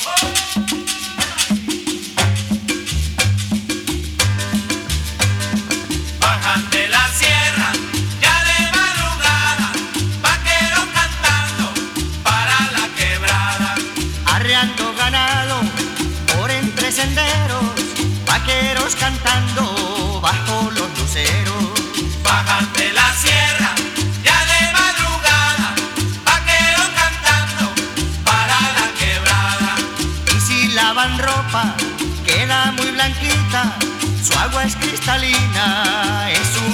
Bajan de la sierra ya de madrugada, vaqueros cantando para la quebrada. Arreando ganado por entre senderos, vaqueros cantando bajo los luceros. Bajan de la sierra ya de madrugada, vaqueros cantando para la quebrada. Y si lavan ropa queda muy blanquita, su agua es cristalina, es